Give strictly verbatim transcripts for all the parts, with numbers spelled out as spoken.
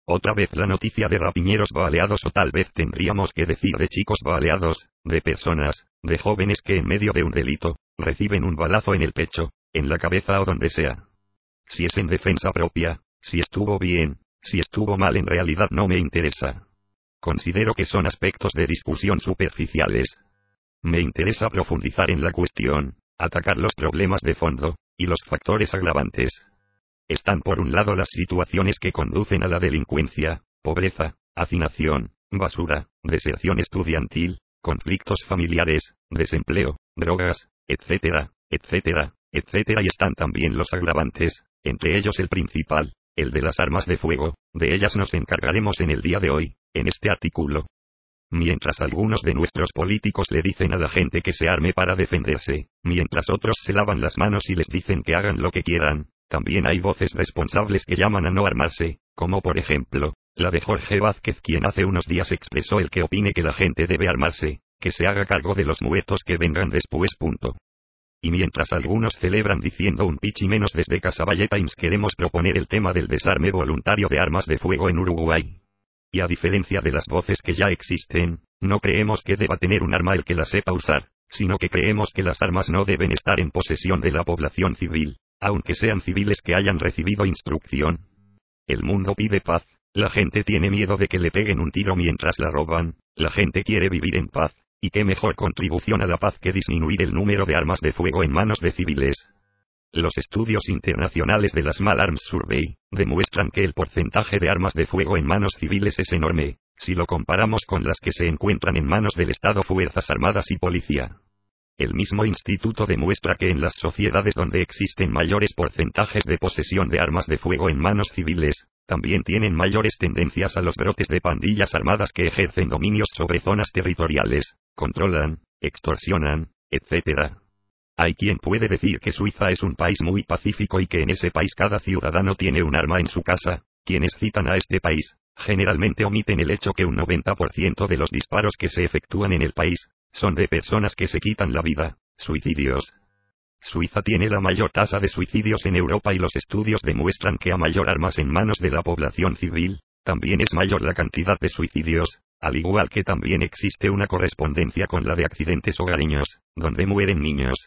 Otra vez la noticia de rapiñeros baleados, o tal vez tendríamos que decir de chicos baleados, de personas, de jóvenes que en medio de un delito, reciben un balazo en el pecho, en la cabeza o donde sea. Si es en defensa propia, si estuvo bien, si estuvo mal, en realidad no me interesa. Considero que son aspectos de discusión superficiales. Me interesa profundizar en la cuestión, atacar los problemas de fondo, y los factores agravantes. Están por un lado las situaciones que conducen a la delincuencia, pobreza, hacinación, basura, deserción estudiantil, conflictos familiares, desempleo, drogas, etcétera, etcétera, etcétera, y están también los agravantes, entre ellos el principal, el de las armas de fuego. De ellas nos encargaremos en el día de hoy, en este artículo. Mientras algunos de nuestros políticos le dicen a la gente que se arme para defenderse, mientras otros se lavan las manos y les dicen que hagan lo que quieran, también hay voces responsables que llaman a no armarse, como por ejemplo, la de Jorge Vázquez, quien hace unos días expresó el que opine que la gente debe armarse, que se haga cargo de los muertos que vengan después. Punto. Y mientras algunos celebran diciendo un pichi menos, desde Casaballe Times queremos proponer el tema del desarme voluntario de armas de fuego en Uruguay. Y a diferencia de las voces que ya existen, no creemos que deba tener un arma el que la sepa usar, sino que creemos que las armas no deben estar en posesión de la población civil, aunque sean civiles que hayan recibido instrucción. El mundo pide paz, la gente tiene miedo de que le peguen un tiro mientras la roban, la gente quiere vivir en paz, y qué mejor contribución a la paz que disminuir el número de armas de fuego en manos de civiles. Los estudios internacionales de la Small Arms Survey demuestran que el porcentaje de armas de fuego en manos civiles es enorme, si lo comparamos con las que se encuentran en manos del Estado, Fuerzas Armadas y Policía. El mismo instituto demuestra que en las sociedades donde existen mayores porcentajes de posesión de armas de fuego en manos civiles, también tienen mayores tendencias a los brotes de pandillas armadas que ejercen dominios sobre zonas territoriales, controlan, extorsionan, etcétera. Hay quien puede decir que Suiza es un país muy pacífico y que en ese país cada ciudadano tiene un arma en su casa. Quienes citan a este país, generalmente omiten el hecho que un noventa por ciento de los disparos que se efectúan en el país, son de personas que se quitan la vida, suicidios. Suiza tiene la mayor tasa de suicidios en Europa y los estudios demuestran que a mayor armas en manos de la población civil, también es mayor la cantidad de suicidios, al igual que también existe una correspondencia con la de accidentes hogareños, donde mueren niños.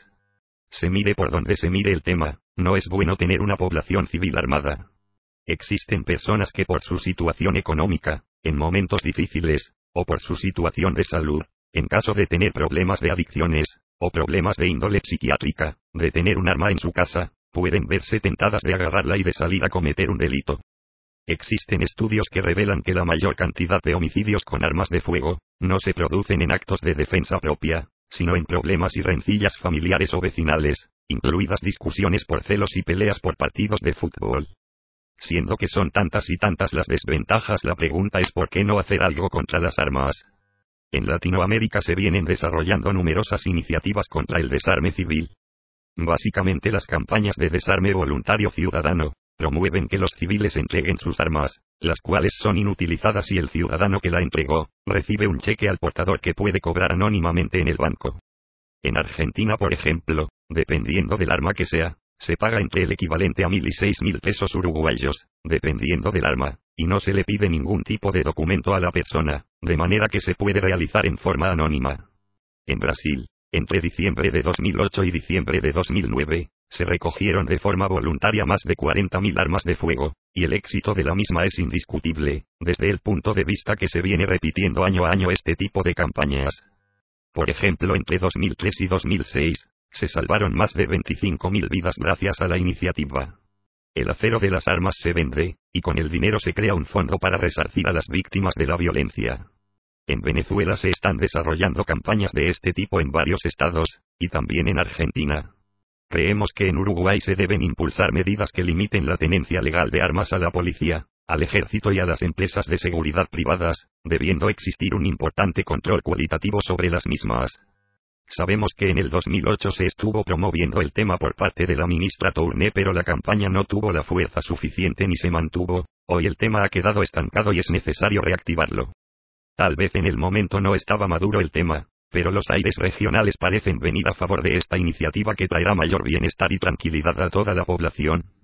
Se mire por donde se mire el tema, no es bueno tener una población civil armada. Existen personas que por su situación económica, en momentos difíciles, o por su situación de salud, en caso de tener problemas de adicciones, o problemas de índole psiquiátrica, de tener un arma en su casa, pueden verse tentadas de agarrarla y de salir a cometer un delito. Existen estudios que revelan que la mayor cantidad de homicidios con armas de fuego, no se producen en actos de defensa propia, sino en problemas y rencillas familiares o vecinales, incluidas discusiones por celos y peleas por partidos de fútbol. Siendo que son tantas y tantas las desventajas, la pregunta es ¿por qué no hacer algo contra las armas? En Latinoamérica se vienen desarrollando numerosas iniciativas contra el desarme civil. Básicamente las campañas de desarme voluntario ciudadano, promueven que los civiles entreguen sus armas, las cuales son inutilizadas y el ciudadano que la entregó, recibe un cheque al portador que puede cobrar anónimamente en el banco. En Argentina, por ejemplo, dependiendo del arma que sea, se paga entre el equivalente a mil y seis mil pesos uruguayos, dependiendo del arma, y no se le pide ningún tipo de documento a la persona, de manera que se puede realizar en forma anónima. En Brasil, entre diciembre de dos mil ocho y diciembre de dos mil nueve, se recogieron de forma voluntaria más de cuarenta mil armas de fuego, y el éxito de la misma es indiscutible, desde el punto de vista que se viene repitiendo año a año este tipo de campañas. Por ejemplo, entre dos mil tres y dos mil seis, se salvaron más de veinticinco mil vidas gracias a la iniciativa. El acero de las armas se vende, y con el dinero se crea un fondo para resarcir a las víctimas de la violencia. En Venezuela se están desarrollando campañas de este tipo en varios estados, y también en Argentina. Creemos que en Uruguay se deben impulsar medidas que limiten la tenencia legal de armas a la policía, al ejército y a las empresas de seguridad privadas, debiendo existir un importante control cualitativo sobre las mismas. Sabemos que en el dos mil ocho se estuvo promoviendo el tema por parte de la ministra Tourné, pero la campaña no tuvo la fuerza suficiente ni se mantuvo. Hoy el tema ha quedado estancado y es necesario reactivarlo. Tal vez en el momento no estaba maduro el tema, pero los aires regionales parecen venir a favor de esta iniciativa que traerá mayor bienestar y tranquilidad a toda la población.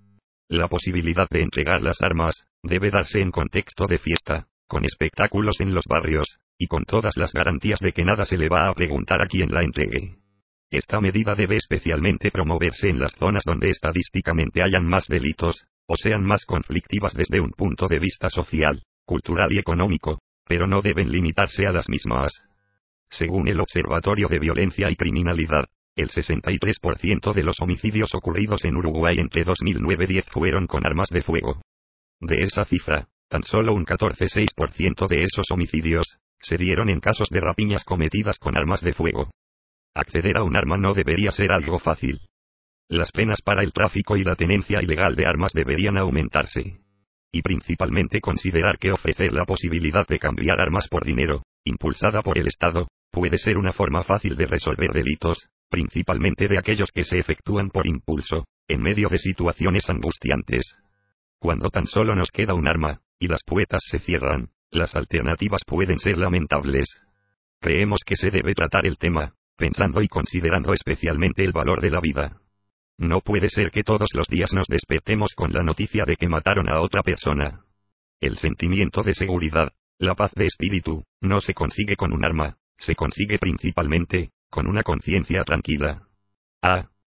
La posibilidad de entregar las armas debe darse en contexto de fiesta, con espectáculos en los barrios, y con todas las garantías de que nada se le va a preguntar a quien la entregue. Esta medida debe especialmente promoverse en las zonas donde estadísticamente hayan más delitos, o sean más conflictivas desde un punto de vista social, cultural y económico, pero no deben limitarse a las mismas. Según el Observatorio de Violencia y Criminalidad, el sesenta y tres por ciento de los homicidios ocurridos en Uruguay entre dos mil nueve y diez fueron con armas de fuego. De esa cifra, tan solo un catorce coma seis por ciento de esos homicidios se dieron en casos de rapiñas cometidas con armas de fuego. Acceder a un arma no debería ser algo fácil. Las penas para el tráfico y la tenencia ilegal de armas deberían aumentarse. Y principalmente considerar que ofrecer la posibilidad de cambiar armas por dinero, impulsada por el Estado, puede ser una forma fácil de resolver delitos, principalmente de aquellos que se efectúan por impulso, en medio de situaciones angustiantes. Cuando tan solo nos queda un arma, y las puertas se cierran, las alternativas pueden ser lamentables. Creemos que se debe tratar el tema, pensando y considerando especialmente el valor de la vida. No puede ser que todos los días nos despertemos con la noticia de que mataron a otra persona. El sentimiento de seguridad, la paz de espíritu, no se consigue con un arma, se consigue principalmente con una conciencia tranquila. Ah,